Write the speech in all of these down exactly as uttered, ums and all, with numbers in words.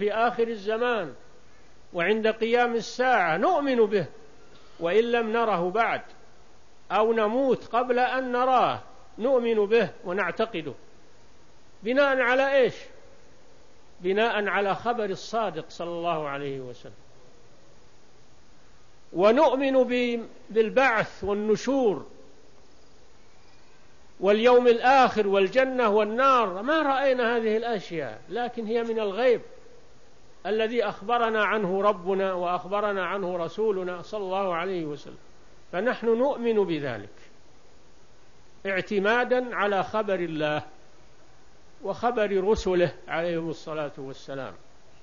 في آخر الزمان وعند قيام الساعة نؤمن به وإن لم نره بعد، أو نموت قبل أن نراه نؤمن به ونعتقده. بناء على إيش؟ بناء على خبر الصادق صلى الله عليه وسلم. ونؤمن بالبعث والنشور واليوم الآخر والجنة والنار. ما رأينا هذه الأشياء، لكن هي من الغيب الذي أخبرنا عنه ربنا وأخبرنا عنه رسولنا صلى الله عليه وسلم، فنحن نؤمن بذلك اعتمادا على خبر الله وخبر رسله عليهم الصلاة والسلام.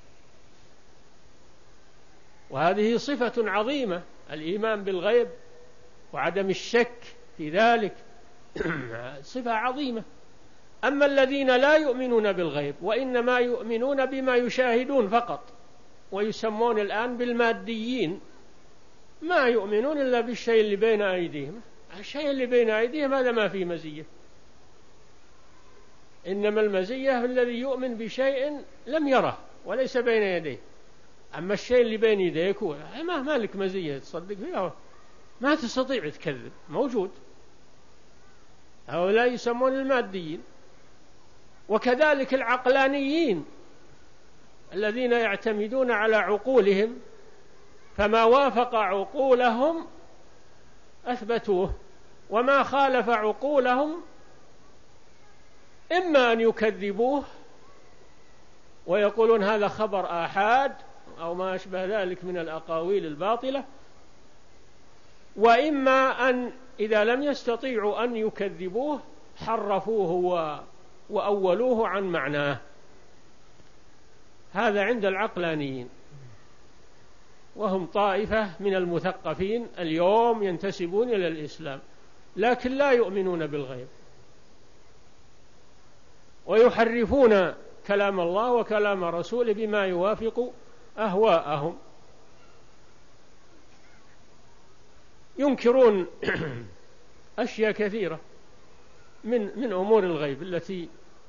وهذه صفة عظيمة، الإيمان بالغيب وعدم الشك في ذلك صفة عظيمة. أما الذين لا يؤمنون بالغيب وإنما يؤمنون بما يشاهدون فقط، ويسمون الآن بالماديين، ما يؤمنون إلا بالشيء اللي بين أيديهم. الشيء اللي بين أيديهم هذا ما فيه مزية، إنما المزية الذي يؤمن بشيء لم يره وليس بين يديه. أما الشيء اللي بين يديك ما مالك مزية تصدق فيه، ما تستطيع تكذب، موجود. هؤلاء يسمون الماديين. وكذلك العقلانيين الذين يعتمدون على عقولهم، فما وافق عقولهم أثبتوه، وما خالف عقولهم إما أن يكذبوه ويقولون هذا خبر آحاد أو ما أشبه ذلك من الأقاويل الباطلة، وإما أن إذا لم يستطيعوا أن يكذبوه حرفوه وأولوه عن معناه. هذا عند العقلانيين، وهم طائفة من المثقفين اليوم ينتسبون إلى الإسلام، لكن لا يؤمنون بالغيب، ويحرفون كلام الله وكلام رسوله بما يوافق أهواءهم. ينكرون أشياء كثيرة من من أمور الغيب التي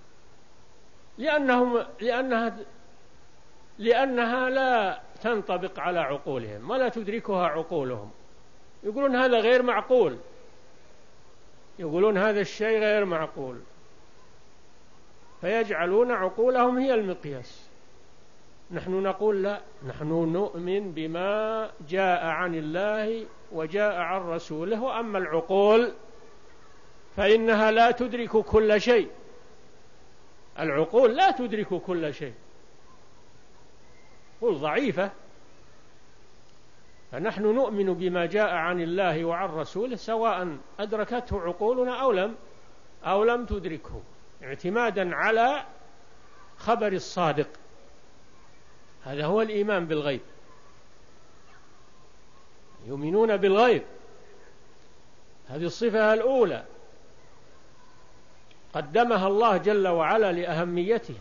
لأنهم لأنها لأنها لا تنطبق على عقولهم ولا تدركها عقولهم. يقولون هذا غير معقول، يقولون هذا الشيء غير معقول، فيجعلون عقولهم هي المقياس. نحن نقول لا، نحن نؤمن بما جاء عن الله وجاء عن رسوله، وأما العقول فإنها لا تدرك كل شيء. العقول لا تدرك كل شيء، عقول ضعيفة. فنحن نؤمن بما جاء عن الله وعن رسوله سواء أدركته عقولنا أو لم أو لم تدركه، اعتمادا على خبر الصادق. هذا هو الإيمان بالغيب. يؤمنون بالغيب، هذه الصفة الأولى قدمها الله جل وعلا لأهميته،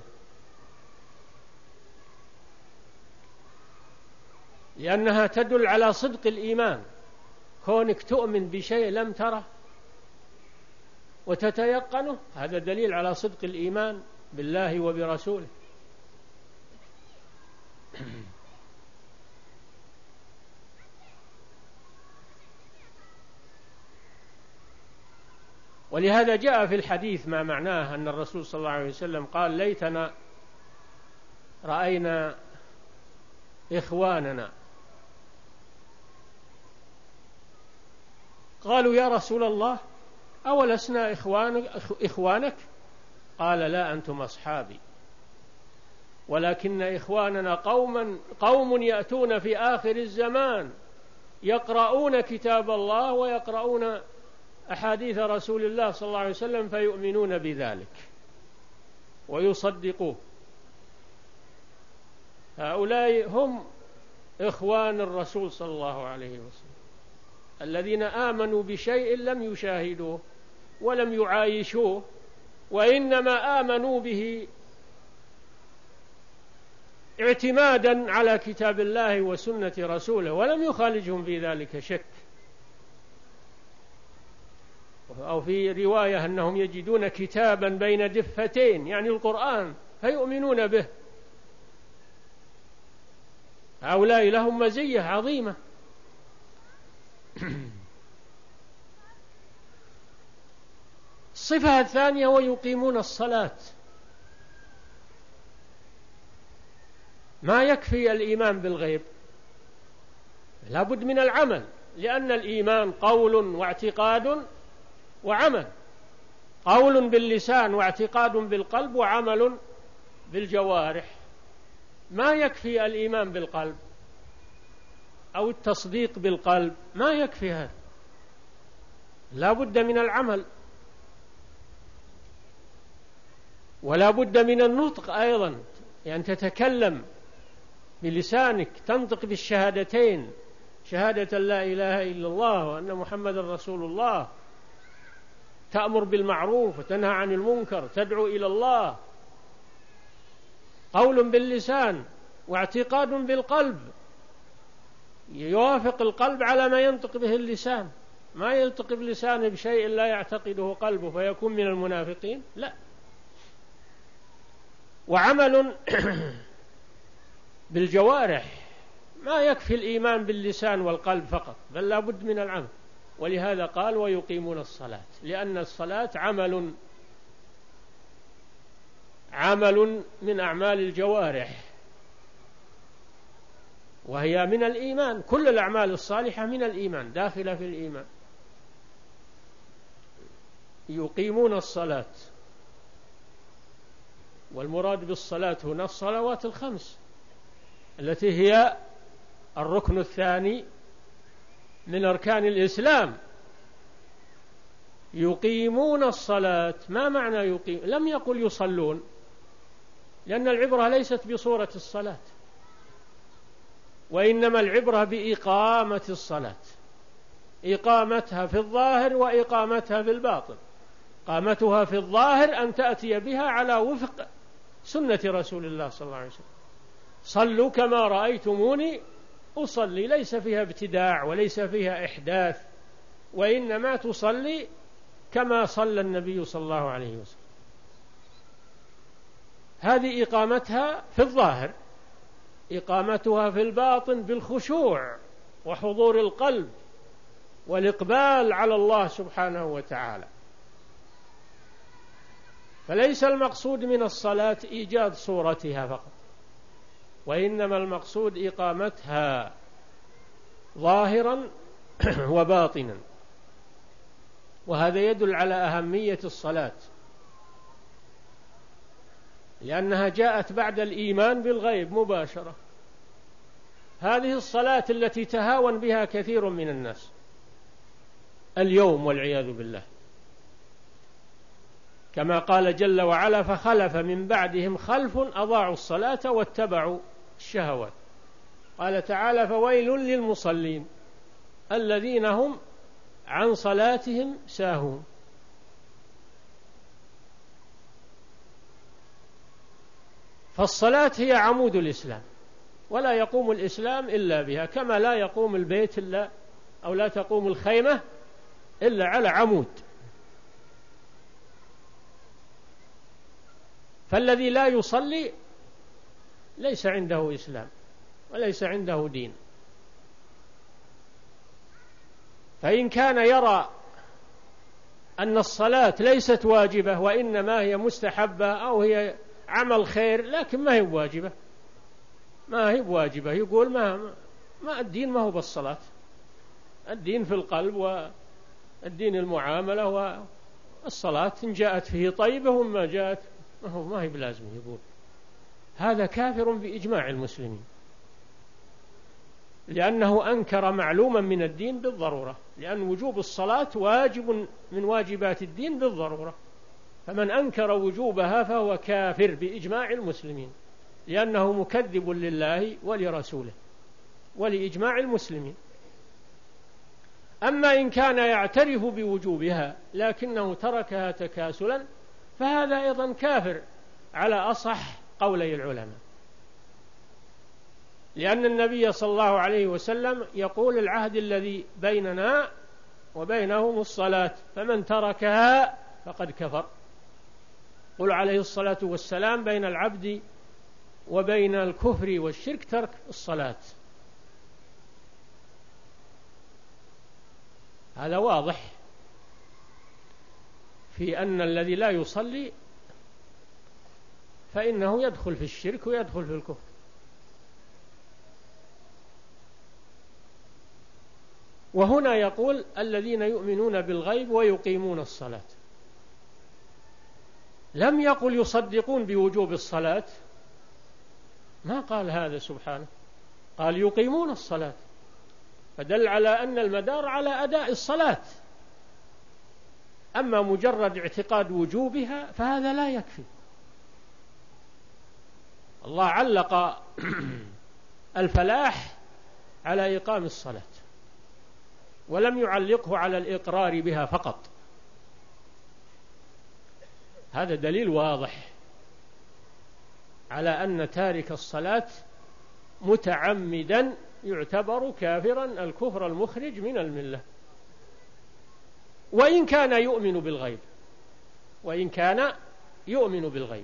لأنها تدل على صدق الإيمان. كونك تؤمن بشيء لم تره وتتيقنه، هذا دليل على صدق الإيمان بالله وبرسوله. ولهذا جاء في الحديث ما معناه أن الرسول صلى الله عليه وسلم قال: ليتنا رأينا إخواننا. قالوا: يا رسول الله، أولسنا إخوانك, إخوانك؟ قال: لا، أنتم أصحابي، ولكن إخواننا قوما قوم يأتون في آخر الزمان يقرؤون كتاب الله ويقرؤون أحاديث رسول الله صلى الله عليه وسلم فيؤمنون بذلك ويصدقوه. هؤلاء هم إخوان الرسول صلى الله عليه وسلم، الذين آمنوا بشيء لم يشاهدوه ولم يعايشوه، وإنما آمنوا به اعتمادا على كتاب الله وسنة رسوله، ولم يخالجهم في ذلك شك. أو في رواية أنهم يجدون كتابا بين دفتين، يعني القرآن، فيؤمنون به. هؤلاء لهم مزية عظيمة. الصفة الثانية ويقيمون الصلاة. ما يكفي الإيمان بالغيب، لا بد من العمل، لأن الإيمان قول واعتقاد وعمل، قول باللسان واعتقاد بالقلب وعمل بالجوارح. ما يكفي الإيمان بالقلب أو التصديق بالقلب، ما يكفي هذا، لا بد من العمل، ولا بد من النطق أيضا، يعني تتكلم بلسانك، تنطق بالشهادتين، شهادة لا إله إلا الله وأن محمد رسول الله، تأمر بالمعروف وتنهى عن المنكر، تدعو إلى الله، قول باللسان واعتقاد بالقلب، يوافق القلب على ما ينطق به اللسان، ما ينطق بلسانه بشيء لا يعتقده قلبه فيكون من المنافقين، لا. وعمل بالجوارح، ما يكفي الإيمان باللسان والقلب فقط، بل لا بد من العمل. ولهذا قال ويقيمون الصلاة، لأن الصلاة عمل عمل من أعمال الجوارح، وهي من الإيمان، كل الأعمال الصالحة من الإيمان، داخلة في الإيمان. يقيمون الصلاة، والمراد بالصلاة هنا الصلوات الخمس التي هي الركن الثاني من أركان الإسلام. يقيمون الصلاة، ما معنى يقيم؟ لم يقل يصلون، لأن العبرة ليست بصورة الصلاة، وإنما العبرة بإقامة الصلاة، إقامتها في الظاهر وإقامتها في الباطن. قامتها في الظاهر أن تأتي بها على وفق سنة رسول الله صلى الله عليه وسلم، صلوا كما رأيتموني أصلي، ليس فيها ابتداع وليس فيها إحداث، وإنما تصلي كما صلى النبي صلى الله عليه وسلم. هذه إقامتها في الظاهر. إقامتها في الباطن بالخشوع وحضور القلب والإقبال على الله سبحانه وتعالى. فليس المقصود من الصلاة إيجاد صورتها فقط، وإنما المقصود إقامتها ظاهرا وباطنا. وهذا يدل على أهمية الصلاة، لأنها جاءت بعد الإيمان بالغيب مباشرة. هذه الصلاة التي تهاون بها كثير من الناس اليوم والعياذ بالله، كما قال جل وعلا فخلف من بعدهم خلف أضاعوا الصلاة واتبعوا الشهوات. قال تعالى فويل للمصلين الذين هم عن صلاتهم ساهون. فالصلاة هي عمود الإسلام، ولا يقوم الإسلام إلا بها، كما لا يقوم البيت إلا أو لا تقوم الخيمة إلا على عمود. فالذي لا يصلي ليس عنده إسلام وليس عنده دين. فإن كان يرى أن الصلاة ليست واجبة وإنما هي مستحبة أو هي عمل خير لكن ما هي واجبة، ما هي واجبة، يقول ما ما الدين ما هو بالصلاة، الدين في القلب، والدين المعاملة، والصلاة إن جاءت فيه طيبة وما جاءت ما هو ما هي بلازم. يقول هذا كافر بإجماع المسلمين، لأنه أنكر معلوما من الدين بالضرورة، لأن وجوب الصلاة واجب من واجبات الدين بالضرورة، فمن أنكر وجوبها فهو كافر بإجماع المسلمين، لأنه مكذب لله ولرسوله ولإجماع المسلمين. أما إن كان يعترف بوجوبها لكنه تركها تكاسلا فهذا أيضا كافر على أصح قولي العلماء، لأن النبي صلى الله عليه وسلم يقول العهد الذي بيننا وبينهم الصلاة فمن تركها فقد كفر. قل عليه الصلاة والسلام بين العبد وبين الكفر والشرك ترك الصلاة. هذا واضح في أن الذي لا يصلي فإنه يدخل في الشرك ويدخل في الكفر. وهنا يقول الذين يؤمنون بالغيب ويقيمون الصلاة، لم يقل يصدقون بوجوب الصلاة، ما قال هذا سبحانه، قال يقيمون الصلاة، فدل على أن المدار على أداء الصلاة. أما مجرد اعتقاد وجوبها فهذا لا يكفي. الله علق الفلاح على إقام الصلاة ولم يعلقه على الإقرار بها فقط. هذا دليل واضح على أن تارك الصلاة متعمدا يعتبر كافرا الكفر المخرج من الملة، وإن كان يؤمن بالغيب، وإن كان يؤمن بالغيب.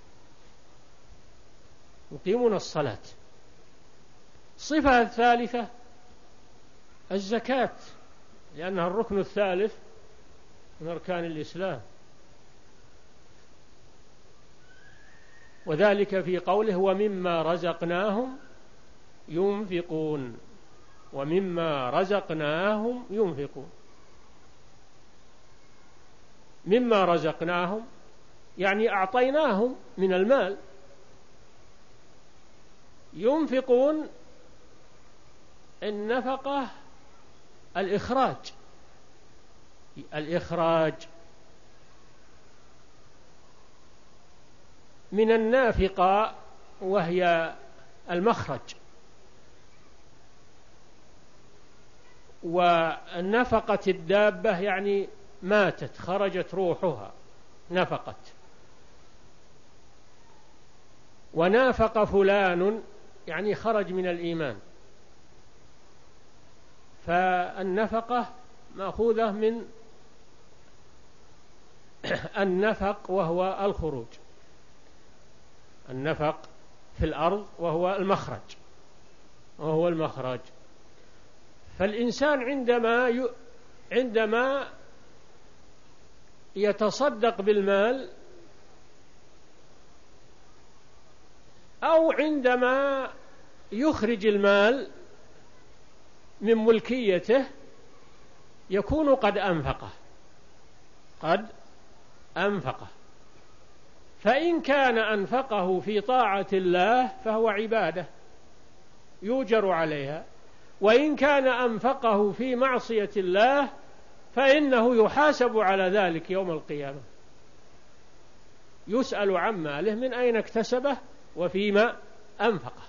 يقيمون الصلاة. الصفة الثالثة الزكاة، لأنها الركن الثالث من أركان الإسلام، وذلك في قوله ومما رزقناهم ينفقون، ومما رزقناهم ينفقون. مما رزقناهم يعني أعطيناهم من المال، ينفقون النفقة الإخراج، الإخراج من النافقة وهي المخرج، والنفقة الدابة يعني ماتت خرجت روحها نفقت. ونافق فلان يعني خرج من الإيمان، فالنفقة مأخوذة من النفق وهو الخروج، النفق في الأرض وهو المخرج، وهو المخرج. فالإنسان عندما ي... عندما يتصدق بالمال أو عندما يخرج المال من ملكيته يكون قد أنفقه، قد أنفقه. فإن كان أنفقه في طاعة الله فهو عبادة يؤجر عليها، وإن كان أنفقه في معصية الله فإنه يحاسب على ذلك يوم القيامة، يسأل عن ماله من أين اكتسبه وفيما أنفقه.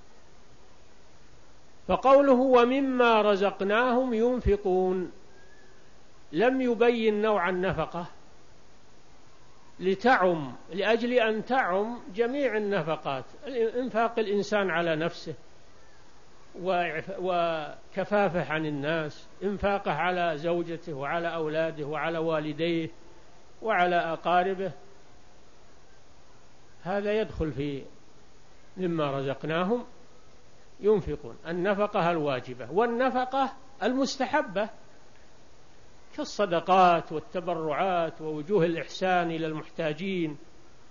فقوله ومما رزقناهم ينفقون لم يبين نوع النفقة لتعم، لأجل أن تعم جميع النفقات، إنفاق الإنسان على نفسه وكفافه عن الناس، إنفاقه على زوجته وعلى أولاده وعلى والديه وعلى أقاربه، هذا يدخل في مما رزقناهم ينفقون. النفقة الواجبة والنفقة المستحبة كالصدقات والتبرعات ووجوه الإحسان إلى المحتاجين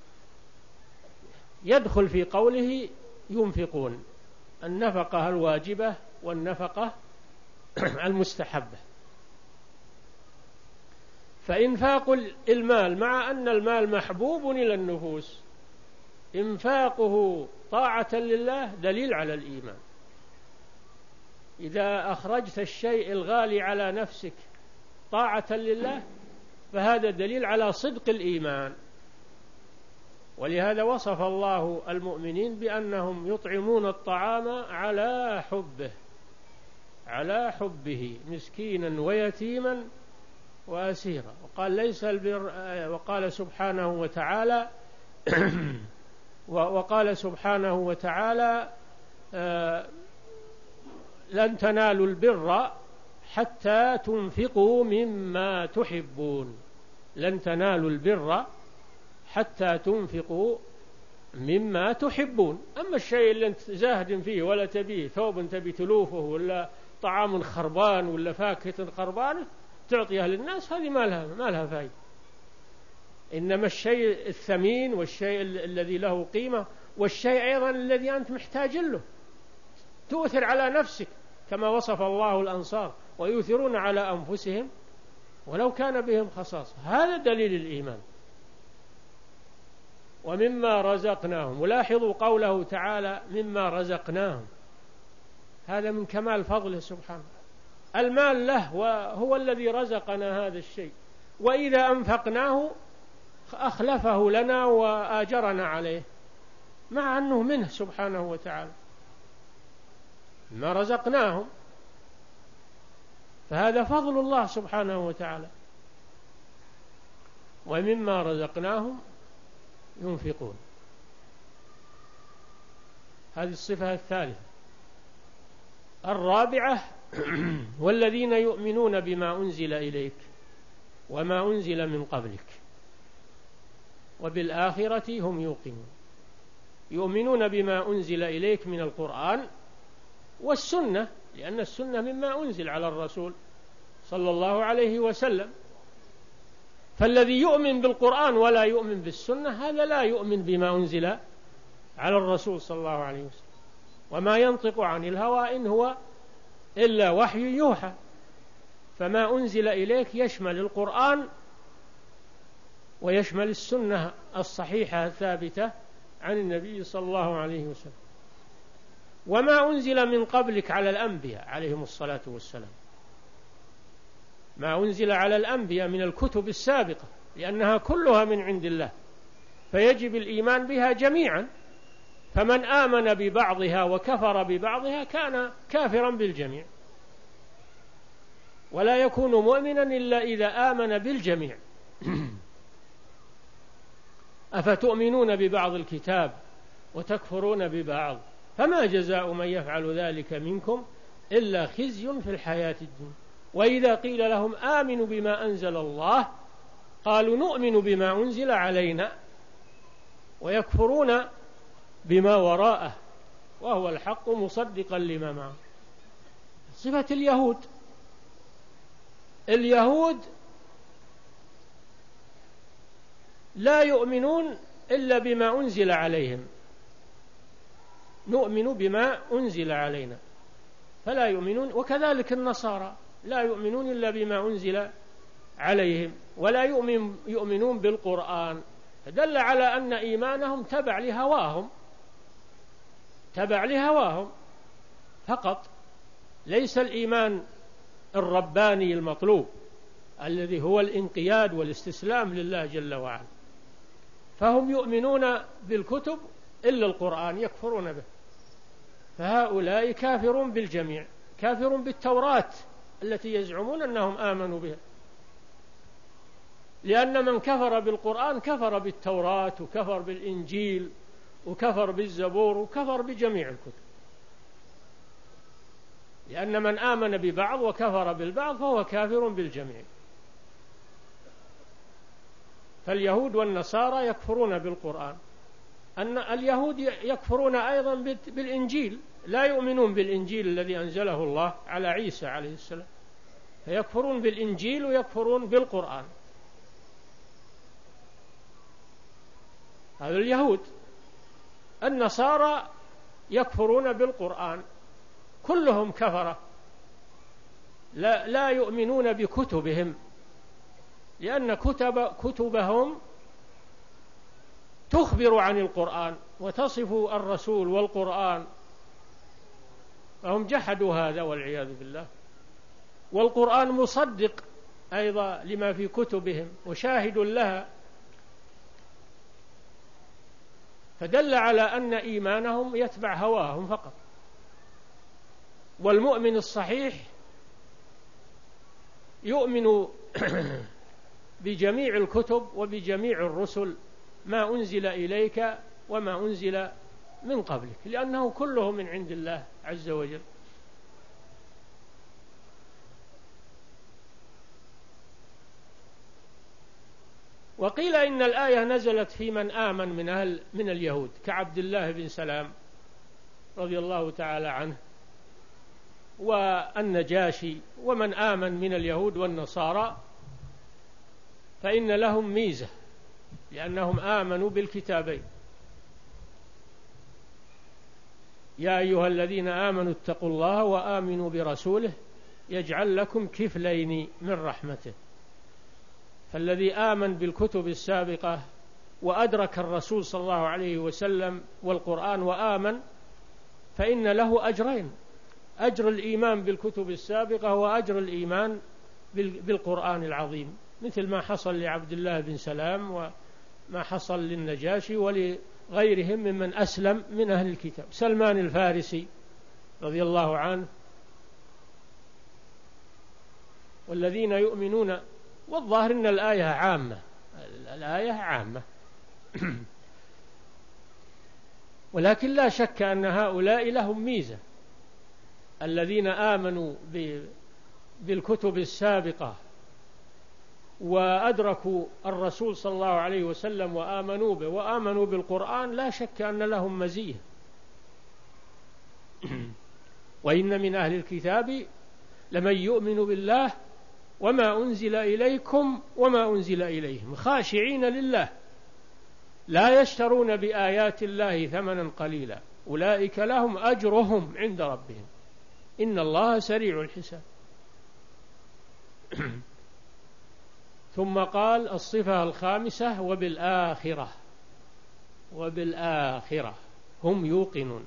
يدخل في قوله ينفقون، النفقة الواجبة والنفقة المستحبة. فإنفاق المال مع أن المال محبوب إلى النفوس، إنفاقه طاعة لله دليل على الإيمان. إذا أخرجت الشيء الغالي على نفسك طاعة لله فهذا دليل على صدق الإيمان. ولهذا وصف الله المؤمنين بأنهم يطعمون الطعام على حبه، على حبه مسكينا ويتيما وأسيرا. وقال ليس البر، وقال سبحانه وتعالى وقال سبحانه وتعالى لن تنالوا البر حتى تنفقوا مما تحبون، لن تنالوا البر حتى تنفقوا مما تحبون. أما الشيء اللي أنت زاهد فيه ولا تبيه، ثوب تبي تلوفه ولا طعام خربان ولا فاكهة خربانة تعطيها للناس، هذه ما لها ما لها فائدة. إنما الشيء الثمين والشيء الذي له قيمة والشيء أيضا الذي أنت محتاج له تؤثر على نفسك، كما وصف الله الأنصار ويؤثرون على أنفسهم ولو كان بهم خصاصة. هذا دليل الإيمان. ومما رزقناهم، ولاحظوا قوله تعالى مما رزقناهم، هذا من كمال فضله سبحانه. المال له وهو الذي رزقنا هذا الشيء، وإذا أنفقناه أخلفه لنا وآجرنا عليه، مع أنه منه سبحانه وتعالى. ما رزقناهم، فهذا فضل الله سبحانه وتعالى. ومما رزقناهم ينفقون، هذه الصفة الثالثة. الرابعة والذين يؤمنون بما أنزل إليك وما أنزل من قبلك وبالآخرة هم يوقنون. يؤمنون بما أنزل إليك من القرآن والسنة، لأن السنة مما أنزل على الرسول صلى الله عليه وسلم. فالذي يؤمن بالقرآن ولا يؤمن بالسنة هذا لا يؤمن بما أنزل على الرسول صلى الله عليه وسلم. وما ينطق عن الهوى إن هو إلا وحي يوحى. فما أنزل إليك يشمل القرآن ويشمل السنة الصحيحة الثابتة عن النبي صلى الله عليه وسلم. وما أنزل من قبلك على الأنبياء عليهم الصلاة والسلام، ما أنزل على الأنبياء من الكتب السابقة، لأنها كلها من عند الله، فيجب الإيمان بها جميعا. فمن آمن ببعضها وكفر ببعضها كان كافرا بالجميع، ولا يكون مؤمنا إلا إذا آمن بالجميع. أفتؤمنون ببعض الكتاب وتكفرون ببعض، فما جزاء من يفعل ذلك منكم إلا خزي في الحياة الدنيا. وإذا قيل لهم آمنوا بما أنزل الله قالوا نؤمن بما أنزل علينا ويكفرون بما وراءه وهو الحق مصدقا لما معه. صفة اليهود، اليهود لا يؤمنون إلا بما أنزل عليهم، نؤمن بما أنزل علينا فلا يؤمنون. وكذلك النصارى لا يؤمنون إلا بما أنزل عليهم ولا يؤمن يؤمنون بالقرآن. فدل على أن إيمانهم تبع لهواهم، تبع لهواهم فقط، ليس الإيمان الرباني المطلوب الذي هو الانقياد والاستسلام لله جل وعلا. فهم يؤمنون بالكتب إلا القرآن يكفرون به. فهؤلاء كافرون بالجميع، كافرون بالتوراة التي يزعمون أنهم آمنوا بها، لأن من كفر بالقرآن كفر بالتوراة وكفر بالإنجيل وكفر بالزبور وكفر بجميع الكتب. لأن من آمن ببعض وكفر بالبعض فهو كافر بالجميع. فاليهود والنصارى يكفرون بالقرآن، أن اليهود يكفرون أيضا بالإنجيل، لا يؤمنون بالإنجيل الذي أنزله الله على عيسى عليه السلام، فيكفرون بالإنجيل ويكفرون بالقرآن. هذا اليهود. النصارى يكفرون بالقرآن، كلهم كفرة، لا, لا يؤمنون بكتبهم، لأن كتب كتبهم تخبر عن القرآن وتصف الرسول والقرآن، فهم جحدوا هذا والعياذ بالله. والقرآن مصدق أيضا لما في كتبهم وشاهد لها، فدل على أن إيمانهم يتبع هواهم فقط. والمؤمن الصحيح يؤمن بجميع الكتب وبجميع الرسل، ما أنزل إليك وما أنزل من قبلك، لأنه كله من عند الله عز وجل. وقيل إن الآية نزلت في من آمن من أهل من اليهود كعبد الله بن سلام رضي الله تعالى عنه، والنجاشي ومن آمن من اليهود والنصارى فإن لهم ميزة لأنهم آمنوا بالكتابين. يا أيها الذين آمنوا اتقوا الله وآمنوا برسوله يجعل لكم كفلين من رحمته. فالذي آمن بالكتب السابقة وأدرك الرسول صلى الله عليه وسلم والقرآن وآمن فإن له أجرين: أجر الإيمان بالكتب السابقة وأجر الإيمان بالقرآن العظيم، مثل ما حصل لعبد الله بن سلام وما حصل للنجاشي ولغيرهم ممن أسلم من أهل الكتاب. سلمان الفارسي رضي الله عنه والذين يؤمنون. والظاهر أن الآية عامة، الآية عامة ولكن لا شك أن هؤلاء لهم ميزة، الذين آمنوا بالكتب السابقة وأدركوا الرسول صلى الله عليه وسلم وآمنوا به وآمنوا بالقرآن، لا شك أن لهم مزية. وإن من أهل الكتاب لمن يؤمن بالله وما أنزل إليكم وما أنزل إليهم خاشعين لله لا يشترون بآيات الله ثمنا قليلا أولئك لهم أجرهم عند ربهم إن الله سريع الحساب. ثم قال الصفة الخامسة وبالآخرة، وبالآخرة هم يوقنون.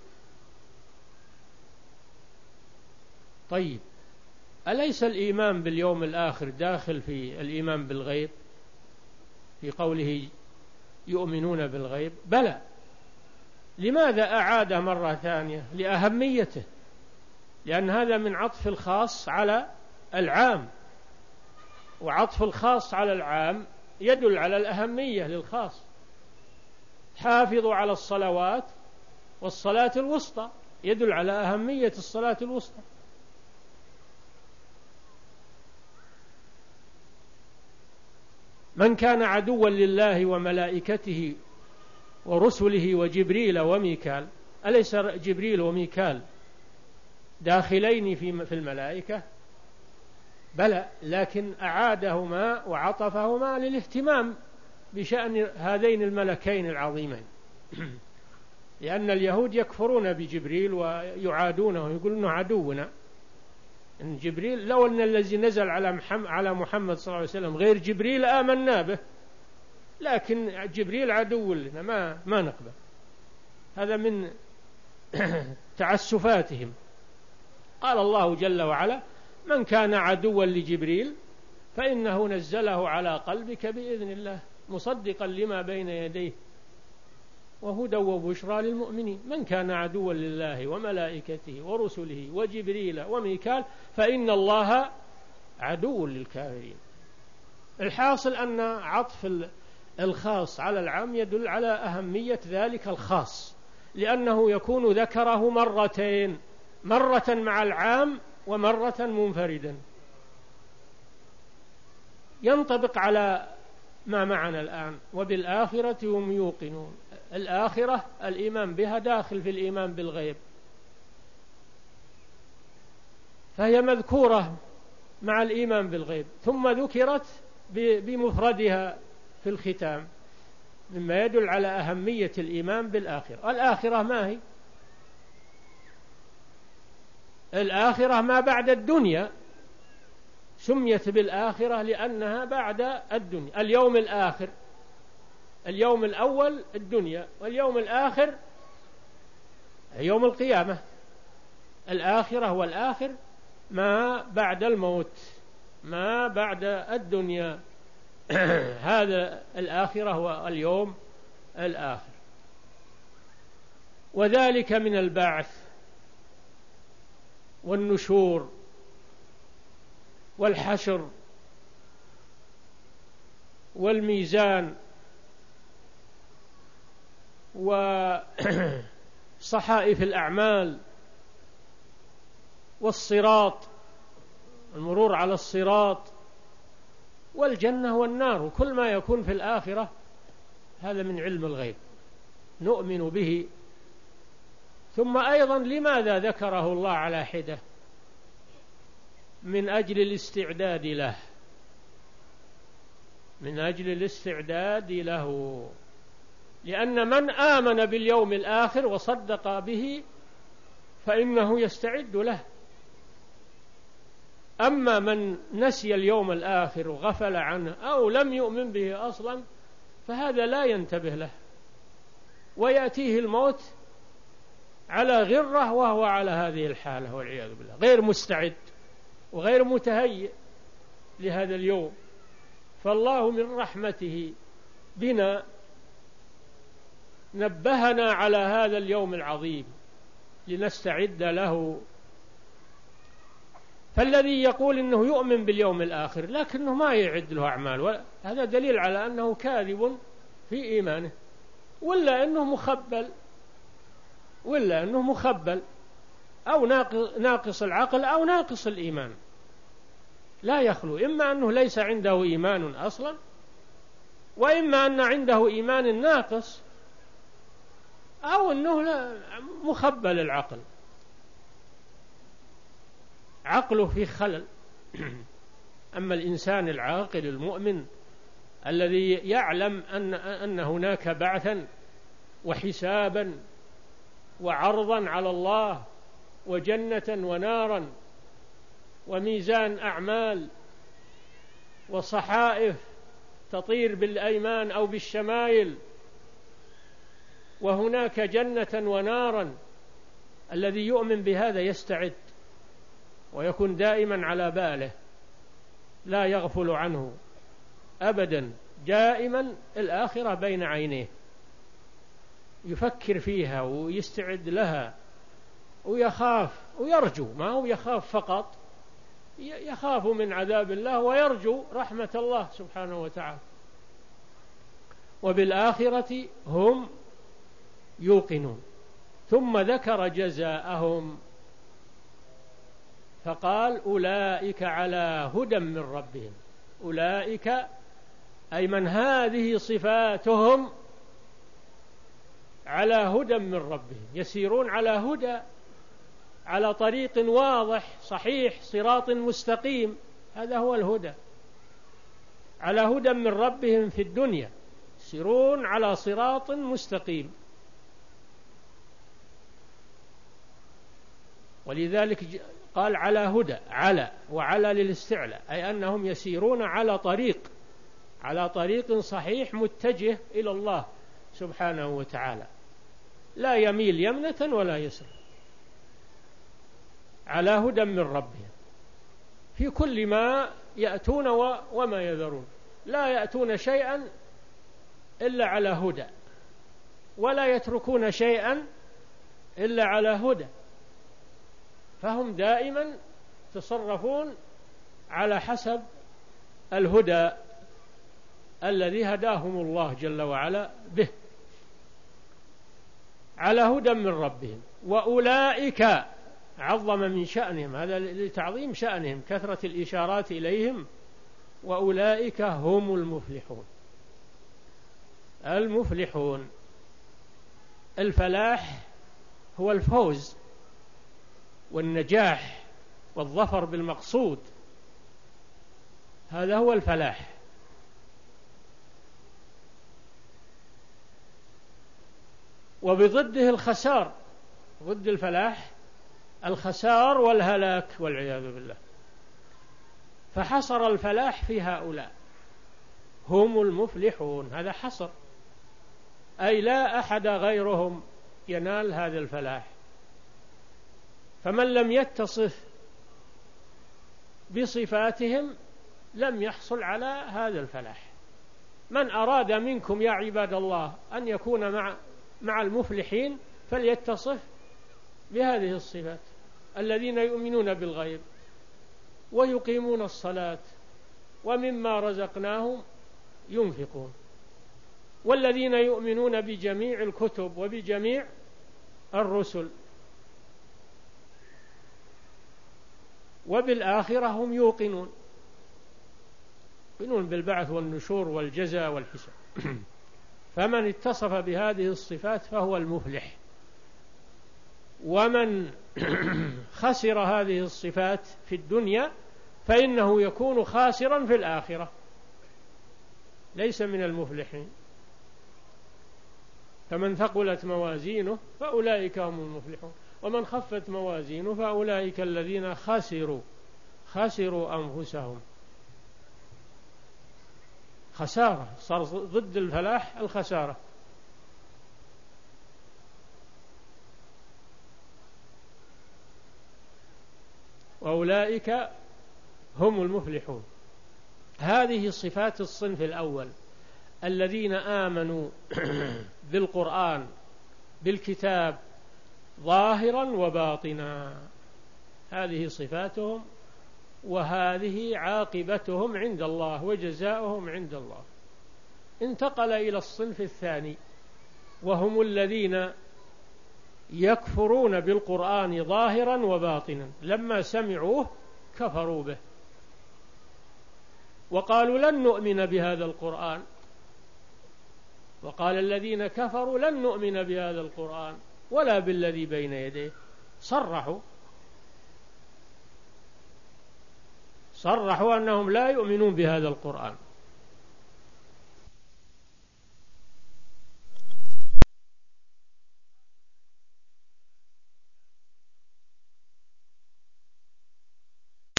طيب، أليس الإيمان باليوم الآخر داخل في الإيمان بالغيب في قوله يؤمنون بالغيب؟ بلى. لماذا أعاد مرة ثانية؟ لأهميته، لأن هذا من عطف الخاص على العام، وعطف الخاص على العام يدل على الأهمية للخاص. حافظوا على الصلوات والصلاة الوسطى، يدل على أهمية الصلاة الوسطى. من كان عدوا لله وملائكته ورسله وجبريل وميكال، أليس جبريل وميكال داخلين في الملائكة؟ بلى، لكن أعادهما وعطفهما للاهتمام بشأن هذين الملكين العظيمين. لأن اليهود يكفرون بجبريل ويعادونه ويقولون عدونا. إن جبريل لو أن الذي نزل على محمد, على محمد صلى الله عليه وسلم غير جبريل آمنا به، لكن جبريل عدو لنا، ما, ما نقبل. هذا من تعسفاتهم. قال الله جل وعلا من كان عدوا لجبريل فإنه نزله على قلبك بإذن الله مصدقا لما بين يديه وهدى وبشرى للمؤمنين. من كان عدوا لله وملائكته ورسله وجبريل وميكال فإن الله عدو للكافرين. الحاصل أن عطف الخاص على العام يدل على أهمية ذلك الخاص، لأنه يكون ذكره مرتين، مرة مع العام ومرة منفردا. ينطبق على ما معنا الآن وبالآخرة هم يوقنون. الآخرة الإيمان بها داخل في الإيمان بالغيب، فهي مذكورة مع الإيمان بالغيب، ثم ذكرت بمفردها في الختام، مما يدل على أهمية الإيمان بالآخرة. الآخرة ما هي؟ الآخرة ما بعد الدنيا، سميت بالآخرة لأنها بعد الدنيا. اليوم الآخر، اليوم الأول الدنيا، واليوم الآخر يوم القيامة. الآخرة والآخر ما بعد الموت، ما بعد الدنيا. هذا الآخرة هو اليوم الآخر. وذلك من البعث والنشور والحشر والميزان وصحائف الأعمال والصراط، المرور على الصراط، والجنة والنار. كل ما يكون في الآخرة هذا من علم الغيب نؤمن به. ثم أيضا لماذا ذكره الله على حدة؟ من أجل الاستعداد له، من أجل الاستعداد له، لأن من آمن باليوم الآخر وصدق به فإنه يستعد له. أما من نسي اليوم الآخر وغفل عنه أو لم يؤمن به أصلا فهذا لا ينتبه له، ويأتيه الموت على غرة وهو على هذه الحالة والعياذ بالله، غير مستعد وغير متهيئ لهذا اليوم. فالله من رحمته بنا نبهنا على هذا اليوم العظيم لنستعد له. فالذي يقول إنه يؤمن باليوم الآخر لكنه ما يعد له أعمال، هذا دليل على أنه كاذب في إيمانه، ولا أنه مخبل، ولا أنه مخبل أو ناقص العقل أو ناقص الإيمان، لا يخلو، إما أنه ليس عنده إيمان أصلا، وإما أن عنده إيمان ناقص، أو أنه مخبل العقل، عقله في خلل. أما الإنسان العاقل المؤمن الذي يعلم أن أن هناك بعثا وحسابا وعرضا على الله وجنة ونارا وميزان أعمال وصحائف تطير بالأيمان أو بالشمائل، وهناك جنة ونارا، الذي يؤمن بهذا يستعد ويكون دائما على باله، لا يغفل عنه أبدا، دائما الآخرة بين عينيه، يفكر فيها ويستعد لها ويخاف ويرجو، ما هو يخاف فقط، يخاف من عذاب الله ويرجو رحمة الله سبحانه وتعالى. وبالآخرة هم يوقنون. ثم ذكر جزاءهم فقال أولئك على هدى من ربهم. أولئك أي من هذه صفاتهم على هدى من ربهم، يسيرون على هدى، على طريق واضح صحيح، صراط مستقيم، هذا هو الهدى. على هدى من ربهم في الدنيا، يسيرون على صراط مستقيم. ولذلك قال على هدى، على وعلى للاستعلاء، أي أنهم يسيرون على طريق، على طريق صحيح متجه إلى الله سبحانه وتعالى، لا يميل يمنة ولا يسرا، على هدى من ربهم في كل ما يأتون وما يذرون، لا يأتون شيئا إلا على هدى، ولا يتركون شيئا إلا على هدى، فهم دائما تصرفون على حسب الهدى الذي هداهم الله جل وعلا به، على هدى من ربهم. وأولئك عظم من شأنهم، هذا لتعظيم شأنهم، كثرة الإشارات إليهم. وأولئك هم المفلحون. المفلحون، الفلاح هو الفوز والنجاح والظفر بالمقصود، هذا هو الفلاح. وبضده الخسار، ضد الفلاح الخسار والهلاك والعياذ بالله. فحصر الفلاح في هؤلاء، هم المفلحون، هذا حصر، أي لا أحد غيرهم ينال هذا الفلاح. فمن لم يتصف بصفاتهم لم يحصل على هذا الفلاح. من أراد منكم يا عباد الله أن يكون مع مع المفلحين فليتصف بهذه الصفات: الذين يؤمنون بالغيب ويقيمون الصلاة ومما رزقناهم ينفقون، والذين يؤمنون بجميع الكتب وبجميع الرسل، وبالآخرة هم يوقنون، يؤمنون بالبعث والنشور والجزاء والحساب. فمن اتصف بهذه الصفات فهو المفلح. ومن خسر هذه الصفات في الدنيا فإنه يكون خاسرا في الآخرة، ليس من المفلحين. فمن ثقلت موازينه فأولئك هم المفلحون، ومن خفت موازينه فأولئك الذين خسروا خسروا أنفسهم. خسارة، صار ضد الفلاح الخسارة. وأولئك هم المفلحون. هذه صفات الصنف الأول الذين آمنوا بالقرآن بالكتاب ظاهرا وباطنا، هذه صفاتهم وهذه عاقبتهم عند الله وجزاؤهم عند الله. انتقل إلى الصنف الثاني وهم الذين يكفرون بالقرآن ظاهرا وباطنا، لما سمعوه كفروا به وقالوا لن نؤمن بهذا القرآن. وقال الذين كفروا لن نؤمن بهذا القرآن ولا بالذي بين يديه. صرحوا صرحوا أنهم لا يؤمنون بهذا القرآن.